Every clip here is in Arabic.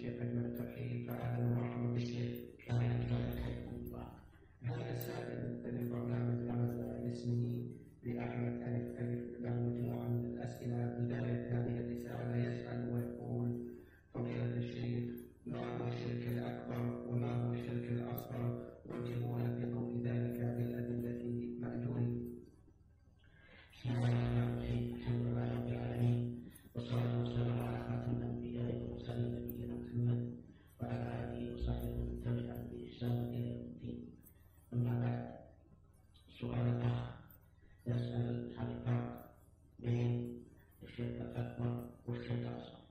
الشيخ أجمل التوحيد فعلا مرحبا بالشيخ حياكم الله. هذا السائل يختلف على اسمه بأحمد ألف له مجموعة من الأسئلة. بداية هذه الرسالة يسأل ويقول: فضيلة الشيخ، ما هو الشرك الأكبر وما هو الشرك الأصغر؟ وجهونا في ضوء ذلك بالأدلة مأجورين. بسم الله الرحمن الرحيم. الحمد لله رب العالمين، والصلاة والسلام على خاتم الأنبياء والمرسلين نبينا محمد وعلى آله وصحبه ومن تبعهم بإحسان إلى يوم الدين. أما بعد، سؤال آخر يسأل عن الفرق بين الشرك الأكبر والشرك الأصغر.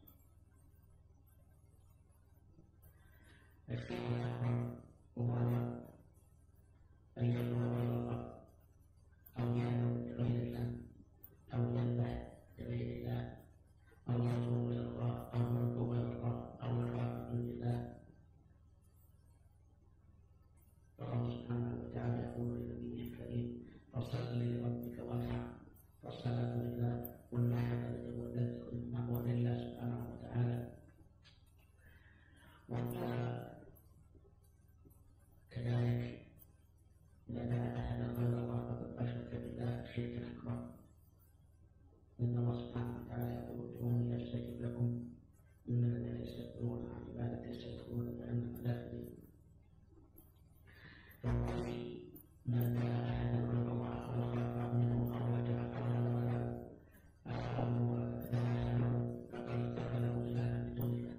الشرك الأكبر هو أن يدعو غير الله أو يدعو لغير الله أو يذبح لغير الله أو يدعو إلى الله أو يدعو إلى الله أو يخاف من الله. فالله سبحانه وتعالى يقول لنبيه الكريم: فصل لربك وانحر. فالصلاة لله والمحبة لله سبحانه وتعالى. وكذلك إذا كان أحدا غير الله فقد أشرك بالله شركا أكبر. إن الله سبحانه وتعالى يقول: ادعوني أستجب لكم إن الذين يستكبرون عن عبادتي سيدخلون جهنم داخلين. فالقاضي من دعا أحدا غير الله وخاف منه أو وجع قوله أو ذبحه فقد اتخذه إلها من دون الله.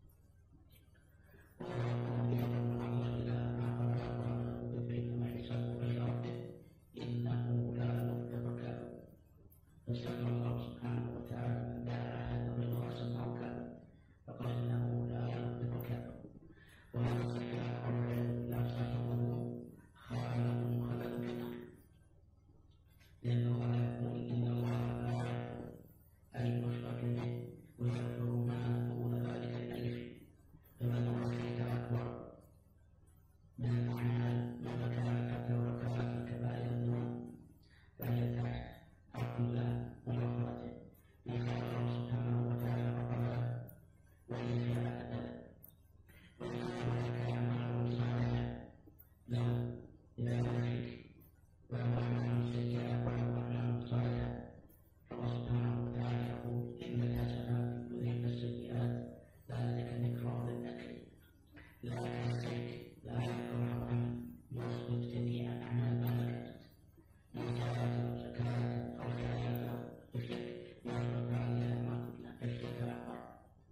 ويقول يوم الله إلى ما خلق الله بينما حسابه غير ربه إنه لا يفلح الكافرون. فسأل الله سبحانه وتعالى: من دعا أحدا غير الله سمعه كافر فقال إنه لا يفلح الكافرون. ومن استطاع والعياذ بالله صاحبه خالد مخلد في النار، لأن الله يقول: إن الله لا يغفر أن يشرك به ويغفر ما دون ذلك لمن يشاء. فمن هو الشرك الأكبر من الأعمال ما ذكرها وكفى الكبائر الذنوب فهي تحت عبد الله ومغفرته، إن شاء الله سبحانه وتعالى غفر وإن شاء أدب. وإن كان أعماله صالحة له إلى ذلك وهو أعمال سيئة وهو أعمال صالحة. فالله سبحانه وتعالى يقول: إن الحسنات يذهبن السيئات ذلك ذكرى للذاكرين. لا الشرك لا يذكر العمل يثبت جميع الأعمال ما ذكرت من صلاة أو زكاة أو صلاة أو الشرك يثبت عليها ما قلنا الشرك الأكبر.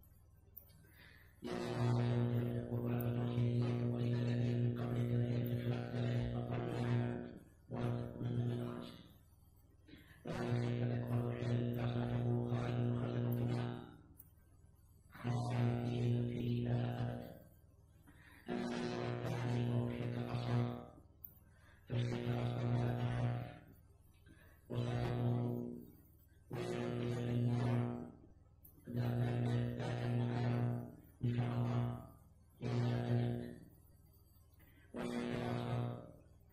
الله يقول: ولقد أوحينا وإلى الذين من قبلك لئن أشركت ليحبطن عملك ولتكونن من الخاسرين. فالشرك الأكبر والشرك صاحبه خالد مخلد في النار خالدين فيها أبدا. الثاني هو الشرك الأصغر. فالشرك الأصغر لا أخف وصاحبه ويؤدي إلى النار لا تمنعه إن شاء الله إلا الجنة. والشرك الأصغر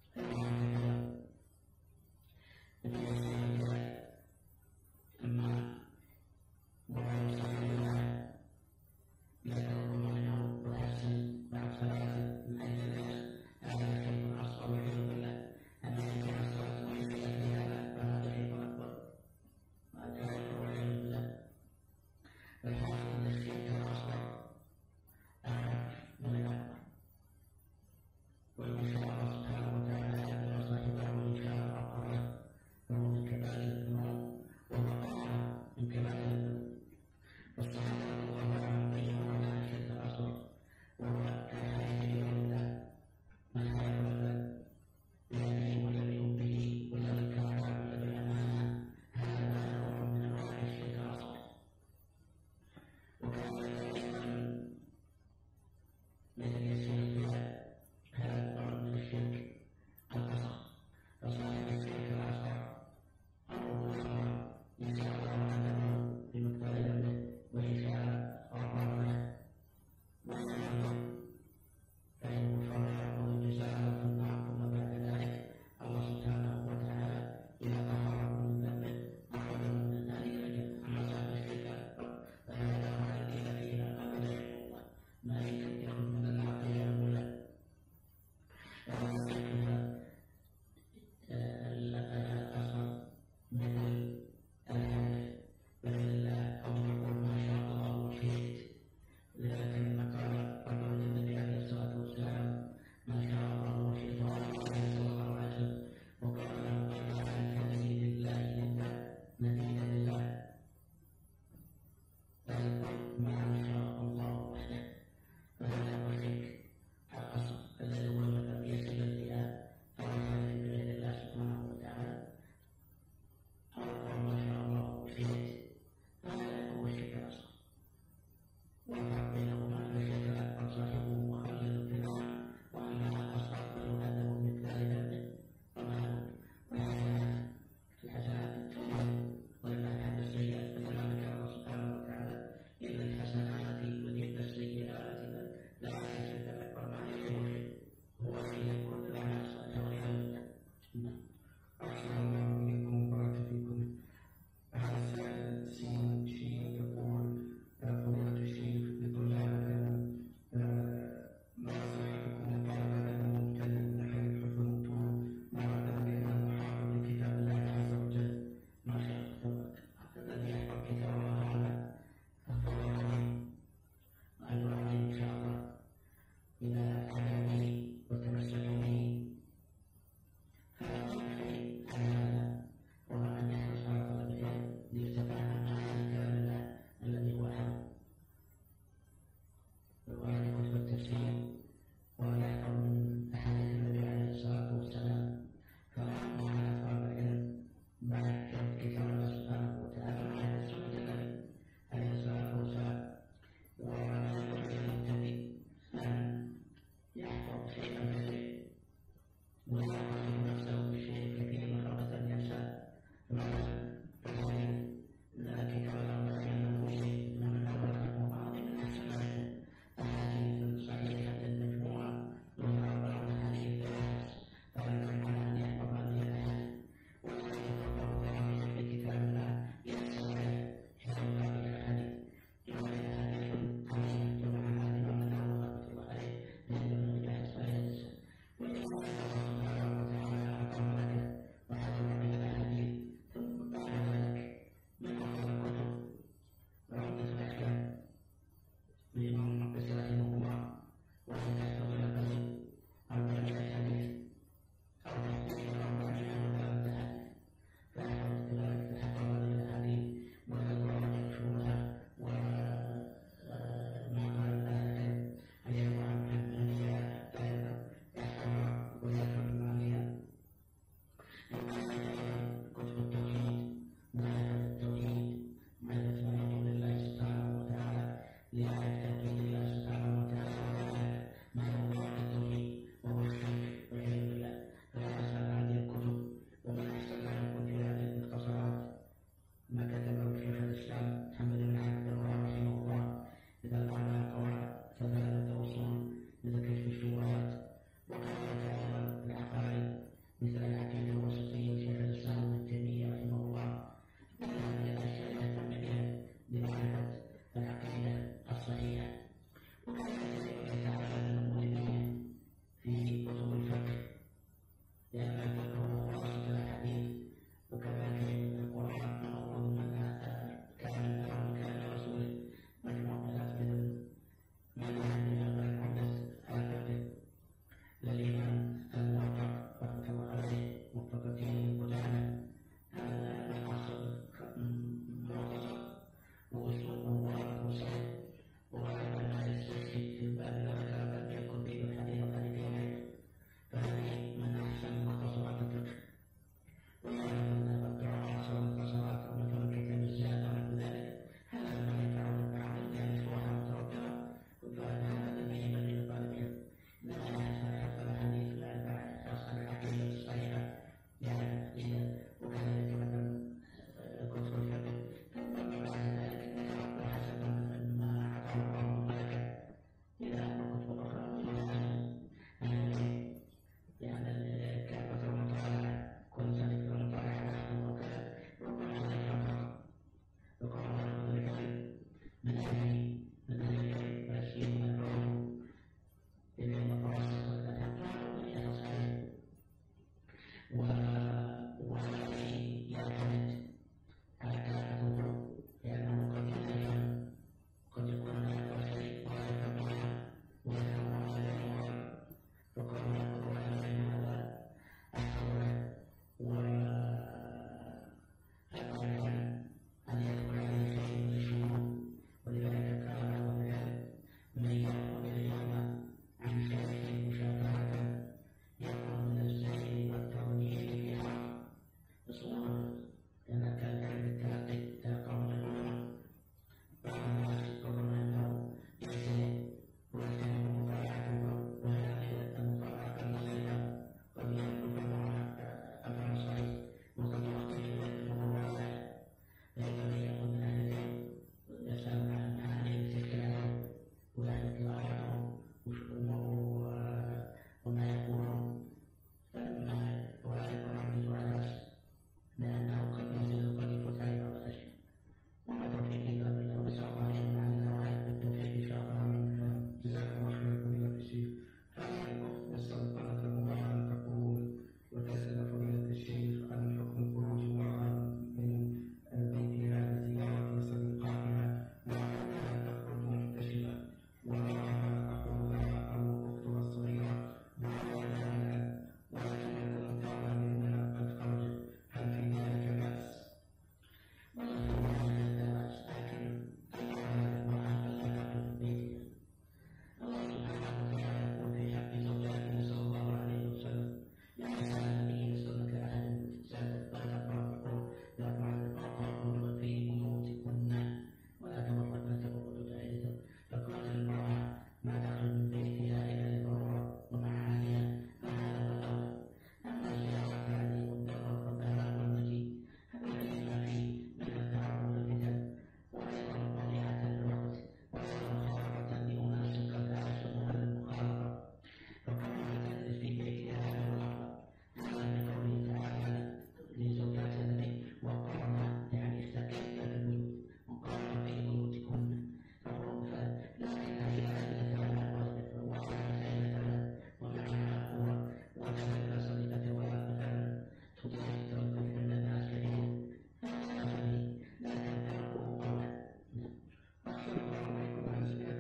أما وهو صاحبها يدعو منه ويحسن بعد صلاة من أجل الناس. هذا الشرك الأصغر والعياذ بالله. أما الشرك الأصغر ويحسن فهذا شرك أكبر والعياذ بالله. فالحاصل أن الشرك الأصغر أخف من الأكبر. وإن شاء الله سبحانه وتعالى يأمر صاحبه وإن شاء غفر له، فهو من كبائر الذنوب وهو أصغر من كبائر الذنوب. والصحابة رضي الله عنهم بينوا لنا الشرك الأصغر وهو كان يشرك بالله ما لا يولد الذي ولم به وذلك وعلى بالأمانة. هذا نوع من أنواع الشرك الأصغر. وكذلك من يشرك هذا نوع من الشرك الأصغر. فصاحب الشرك الأصغر أو الأصغر إن شاء الله عنده بمقدار ذنبه وإن شاء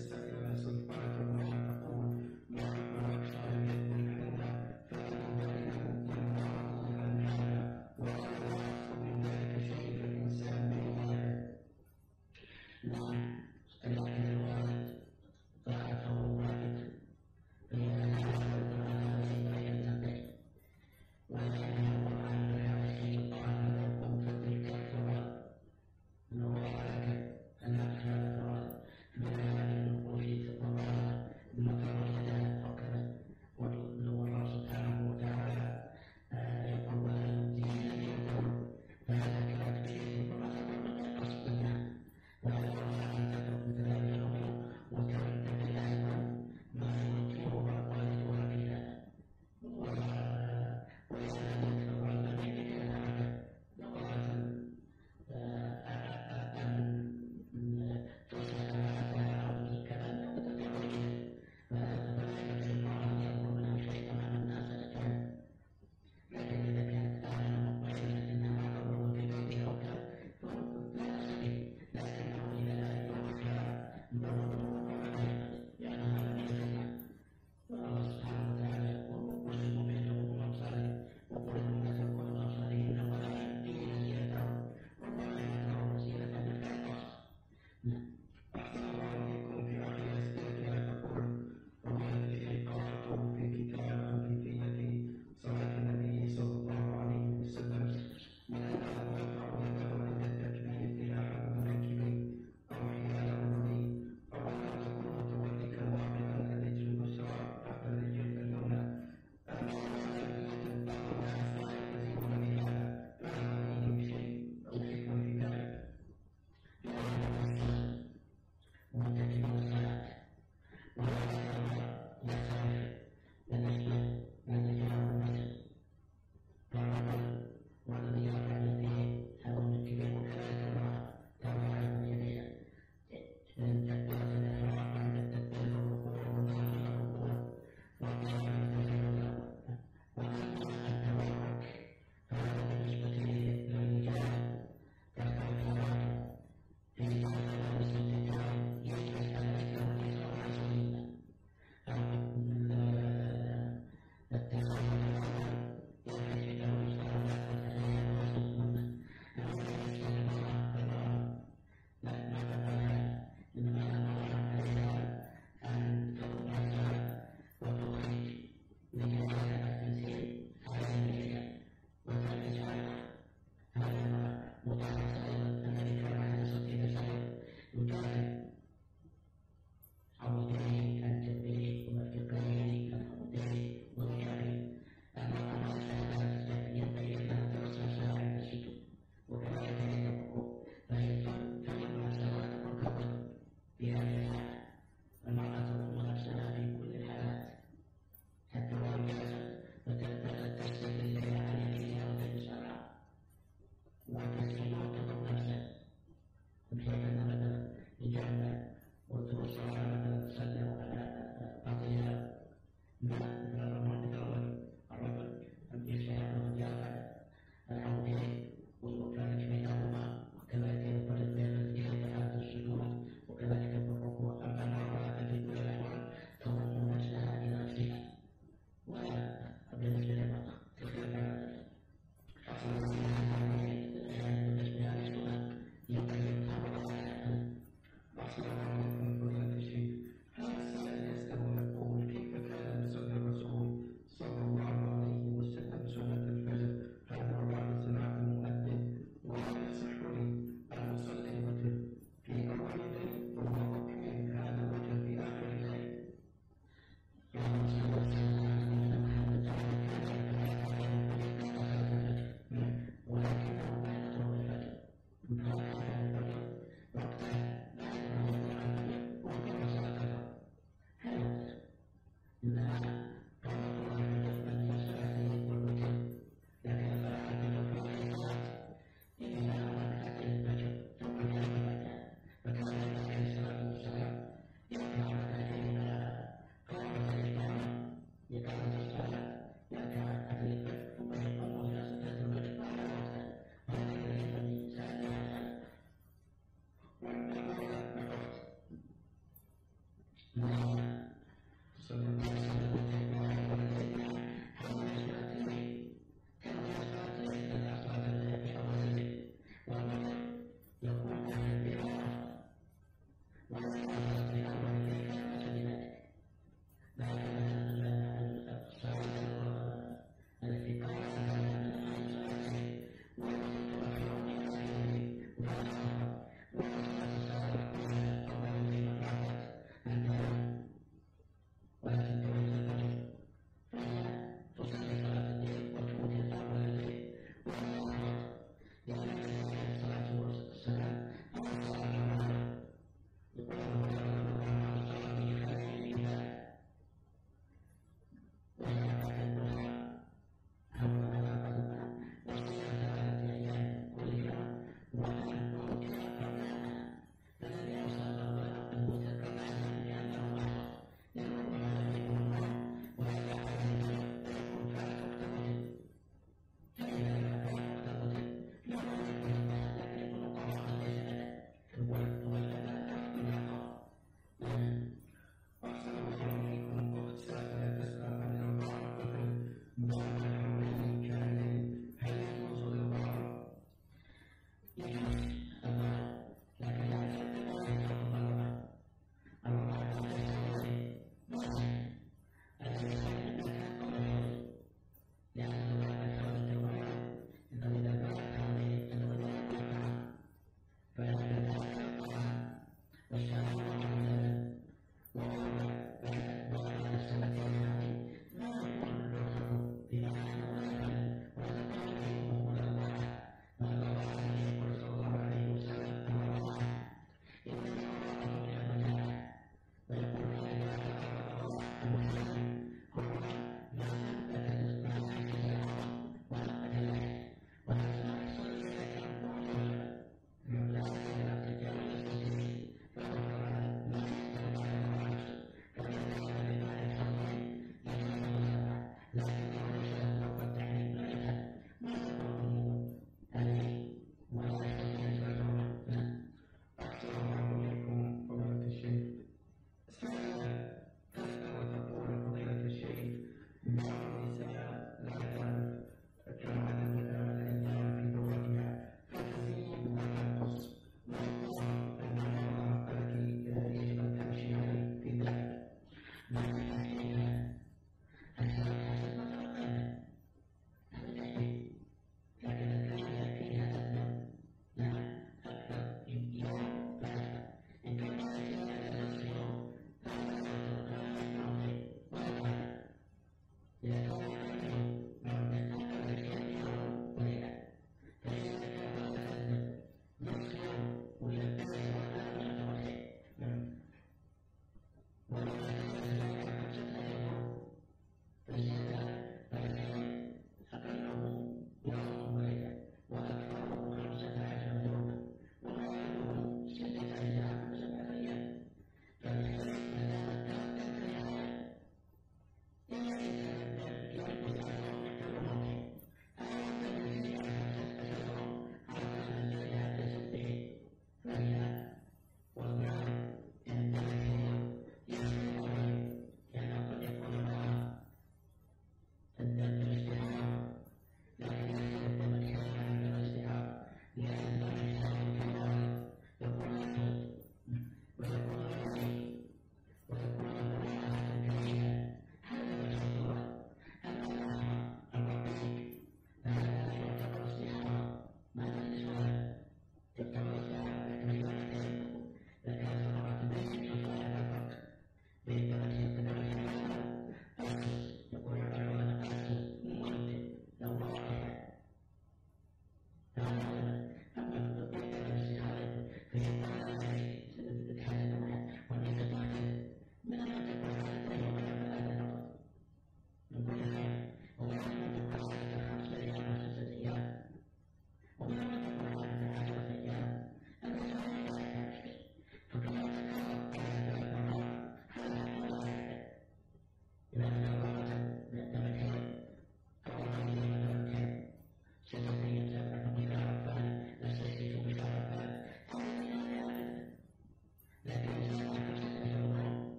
السائل سلطات وما تقول وأكبر شعر الحنة فإن ذلك ممكن أن يشاء ويحصل من ذلك شيء الإنسان بإيمان. لكن الوالد ضعفه الوالد فإذا لا ينتقي ولكن القرآن لا يعطي القرآن لكم فتلك الثواب نورك أنك الثواب بما النقوش تطورها بمقررة حكمة ونور الله سبحانه وتعالى يقول الدين يقول فهذا كانت فيه قصدنا ولا أن تترك ذلك وترد الأسباب ما يمكنه وقالتها بها ويسألك الله الذي يدعك لغة أن تصل على عرض الكلام وتتعرض فذلك الله يقول شيئا عن الناس لكن إذا كانت أعلم مقبلة إنها أمر في بيت أوكا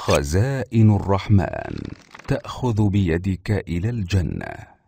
خزائن الرحمن تأخذ بيدك إلى الجنة.